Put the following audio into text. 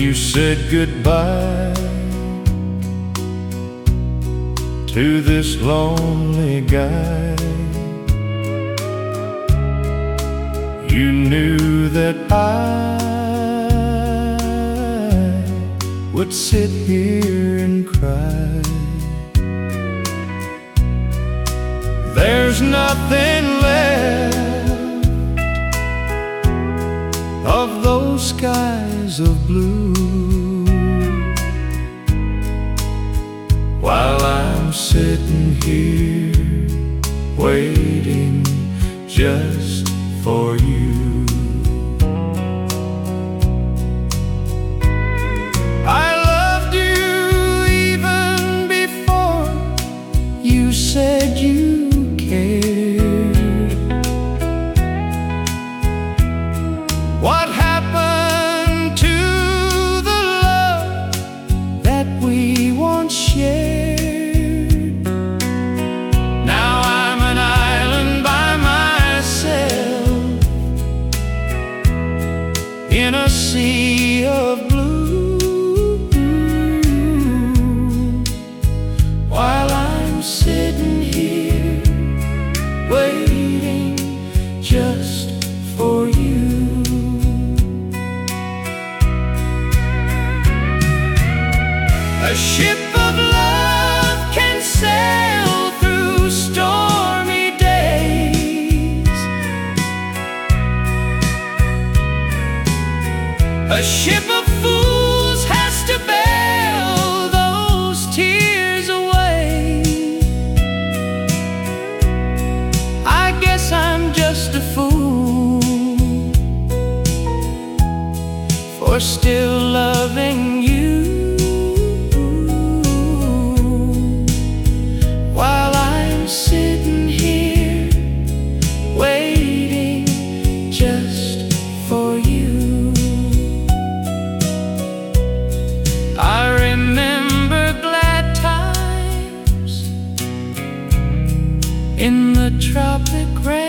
you said goodbye to this lonely guy, you knew that I would sit here and cry. There's nothing left of those skies of blue, while I'm sitting here waiting just for you. I loved you even before you said you cared. What happened to the love that we once shared? Now I'm an island by myself in a sea of blue, while I'm sitting here waiting just for you. A ship of love can sail through stormy days. A ship of fools has to bail those tears away. I guess I'm just a fool for still loving you, while I'm sitting here waiting just for you. I remember glad times in the tropic rain,